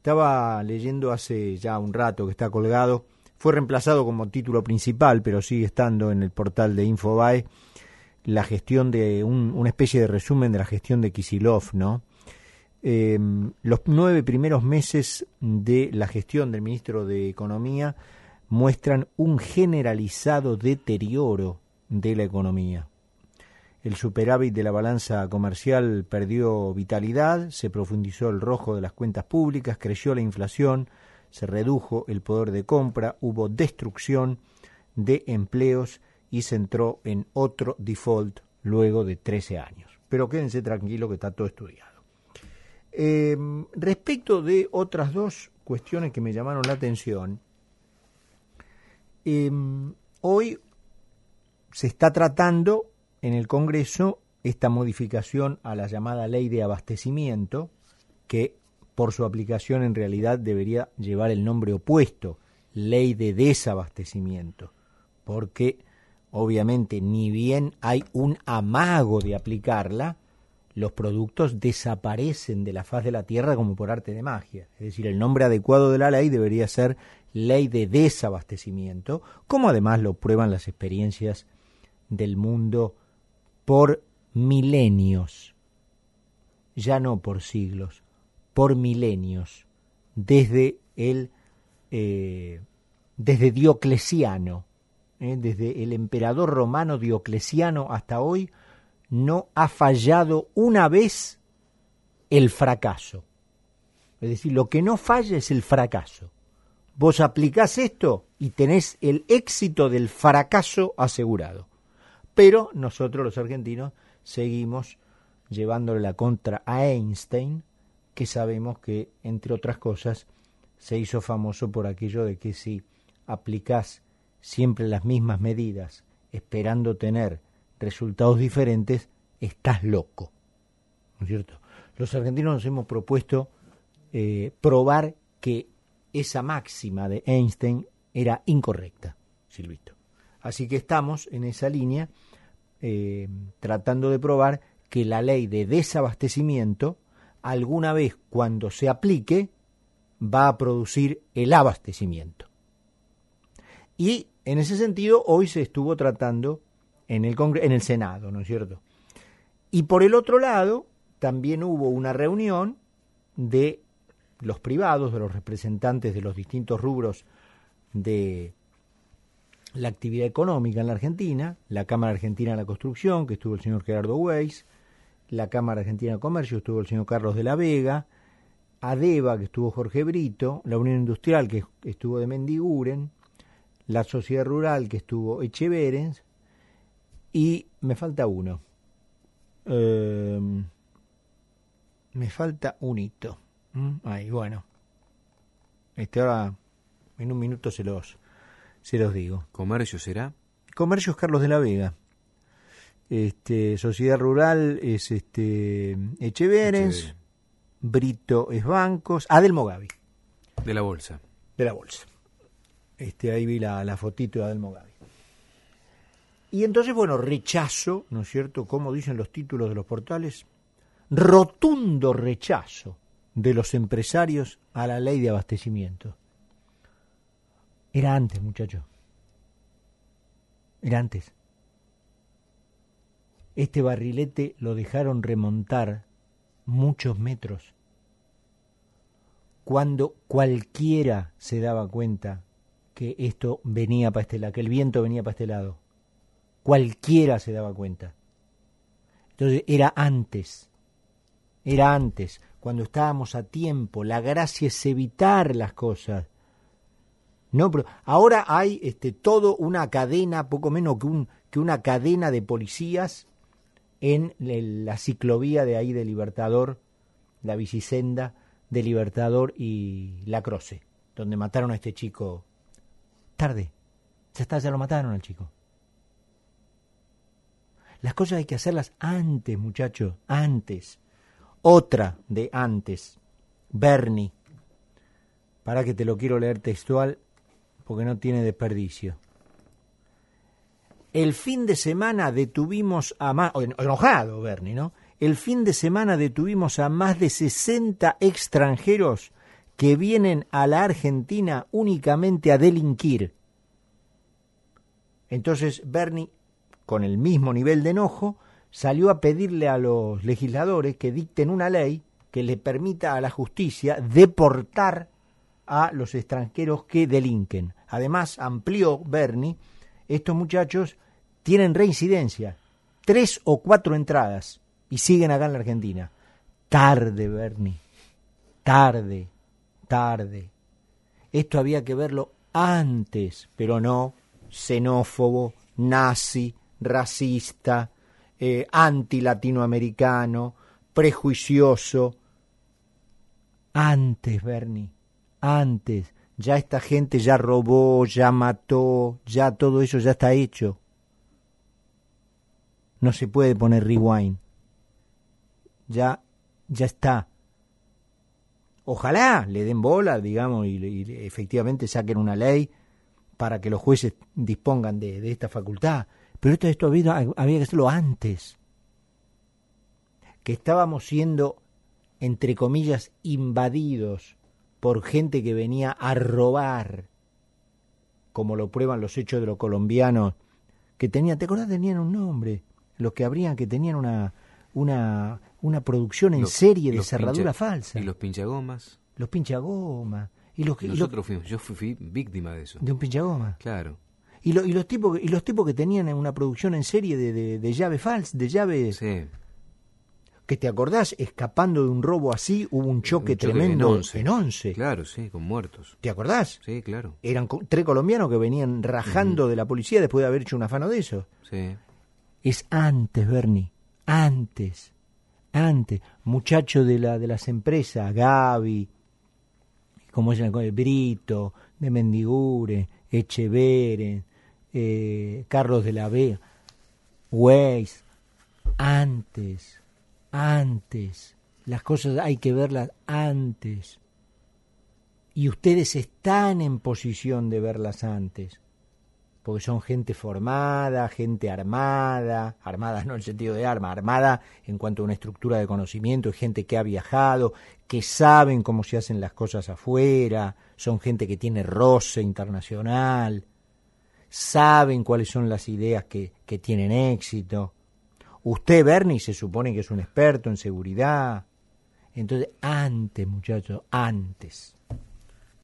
Estaba leyendo hace ya un rato que está colgado, fue reemplazado como título principal, pero sigue estando en el portal de Infobae, la gestión de una especie de resumen de la gestión de Kicillof, ¿no? Los 9 primeros meses de la gestión del ministro de Economía muestran un generalizado deterioro de la economía. El superávit de la balanza comercial perdió vitalidad, se profundizó el rojo de las cuentas públicas, creció la inflación, se redujo el poder de compra, hubo destrucción de empleos y se entró en otro default luego de 13 años. Pero quédense tranquilos que está todo estudiado. Respecto de otras dos cuestiones que me llamaron la atención, hoy se está tratando en el Congreso esta modificación a la llamada ley de abastecimiento, que por su aplicación en realidad debería llevar el nombre opuesto, ley de desabastecimiento, porque obviamente ni bien hay un amago de aplicarla, los productos desaparecen de la faz de la tierra como por arte de magia. Es decir, el nombre adecuado de la ley debería ser ley de desabastecimiento, como además lo prueban las experiencias del mundo por milenios, ya no por siglos, por milenios, desde Diocleciano, desde el emperador romano Diocleciano hasta hoy, no ha fallado una vez el fracaso. Es decir, lo que no falla es el fracaso. Vos aplicás esto y tenés el éxito del fracaso asegurado. Pero nosotros los argentinos seguimos llevándole la contra a Einstein, que sabemos que, entre otras cosas, se hizo famoso por aquello de que si aplicás siempre las mismas medidas esperando tener resultados diferentes, estás loco, ¿no es cierto? Los argentinos nos hemos propuesto probar que esa máxima de Einstein era incorrecta, Silvito. Así que estamos en esa línea tratando de probar que la ley de desabastecimiento alguna vez cuando se aplique va a producir el abastecimiento. Y en ese sentido hoy se estuvo tratando en el Senado, ¿no es cierto? Y por el otro lado también hubo una reunión de los privados, de los representantes de los distintos rubros de la actividad económica en la Argentina, la Cámara Argentina de la Construcción, que estuvo el señor Gerardo Weiss, la Cámara Argentina de Comercio, estuvo el señor Carlos de la Vega, ADEVA, que estuvo Jorge Brito, la Unión Industrial, que estuvo de Mendiguren, la Sociedad Rural, que estuvo Echeverens, y me falta uno. Me falta un hito. Ahí, bueno. Ahora, en un minuto se los digo. ¿Comercio será? Comercio es Carlos de la Vega. Sociedad Rural es Echeverens. Brito es Bancos. Del Mogavi. De la Bolsa. De la Bolsa. Ahí vi la fotito de Adel Mogavi. Y entonces, bueno, rechazo, ¿no es cierto?, como dicen los títulos de los portales, rotundo rechazo de los empresarios a la ley de abastecimiento. Era antes, muchachos. Era antes. Este barrilete lo dejaron remontar muchos metros. Cuando cualquiera se daba cuenta que esto venía para este lado, que el viento venía para este lado. Cualquiera se daba cuenta. Entonces era antes, cuando estábamos a tiempo. La gracia es evitar las cosas. No, pero ahora hay todo una cadena, poco menos que una cadena de policías en la ciclovía de ahí de Libertador, la bicisenda de Libertador y La Croce, donde mataron a este chico tarde. Ya lo mataron al chico. Las cosas hay que hacerlas antes, muchachos, antes. Otra de antes, Bernie, para que te lo quiero leer textual, porque no tiene desperdicio. El fin de semana detuvimos a más, enojado Bernie, ¿no? El fin de semana detuvimos a más de 60 extranjeros que vienen a la Argentina únicamente a delinquir. Entonces Bernie, con el mismo nivel de enojo, salió a pedirle a los legisladores que dicten una ley que le permita a la justicia deportar a los extranjeros que delinquen. Además, amplió Bernie, estos muchachos tienen reincidencia, 3 o 4 entradas, y siguen acá en la Argentina. Tarde, Bernie, tarde. Esto había que verlo antes, pero no, xenófobo, nazi, racista, anti-latinoamericano, prejuicioso. Antes, Bernie, antes. Ya esta gente ya robó, ya mató, ya todo eso ya está hecho. No se puede poner rewind. Ya está. Ojalá le den bola, digamos, y efectivamente saquen una ley para que los jueces dispongan de esta facultad. Pero esto había que hacerlo antes. Que estábamos siendo, entre comillas, invadidos por gente que venía a robar, como lo prueban los hechos de los colombianos, que tenían, ¿te acordás? Tenían un nombre, los que habrían, que tenían una producción en serie de cerradura falsa. ¿Y los pinchagomas? Los pinchagomas. Yo fui víctima de eso. ¿De un pinchagoma? Claro. Y los tipos que tenían una producción en serie de llave falsa, de llave... Sí. Que te acordás, escapando de un robo así, hubo un choque tremendo en Once. Claro, sí, con muertos. ¿Te acordás? Sí, claro. Eran 3 colombianos que venían rajando de la policía después de haber hecho un afano de eso. Sí. Es antes, Bernie, antes. Muchachos de las empresas, Gaby, como se llama, Brito, de Mendigure, Echeveren, Carlos de la Vega, Weiss, antes. Las cosas hay que verlas antes. Y ustedes están en posición de verlas antes. Porque son gente formada, gente armada no en el sentido de arma, armada en cuanto a una estructura de conocimiento, es gente que ha viajado, que saben cómo se hacen las cosas afuera, son gente que tiene roce internacional, saben cuáles son las ideas que tienen éxito. Usted, Bernie, se supone que es un experto en seguridad. Entonces, antes, muchachos, antes.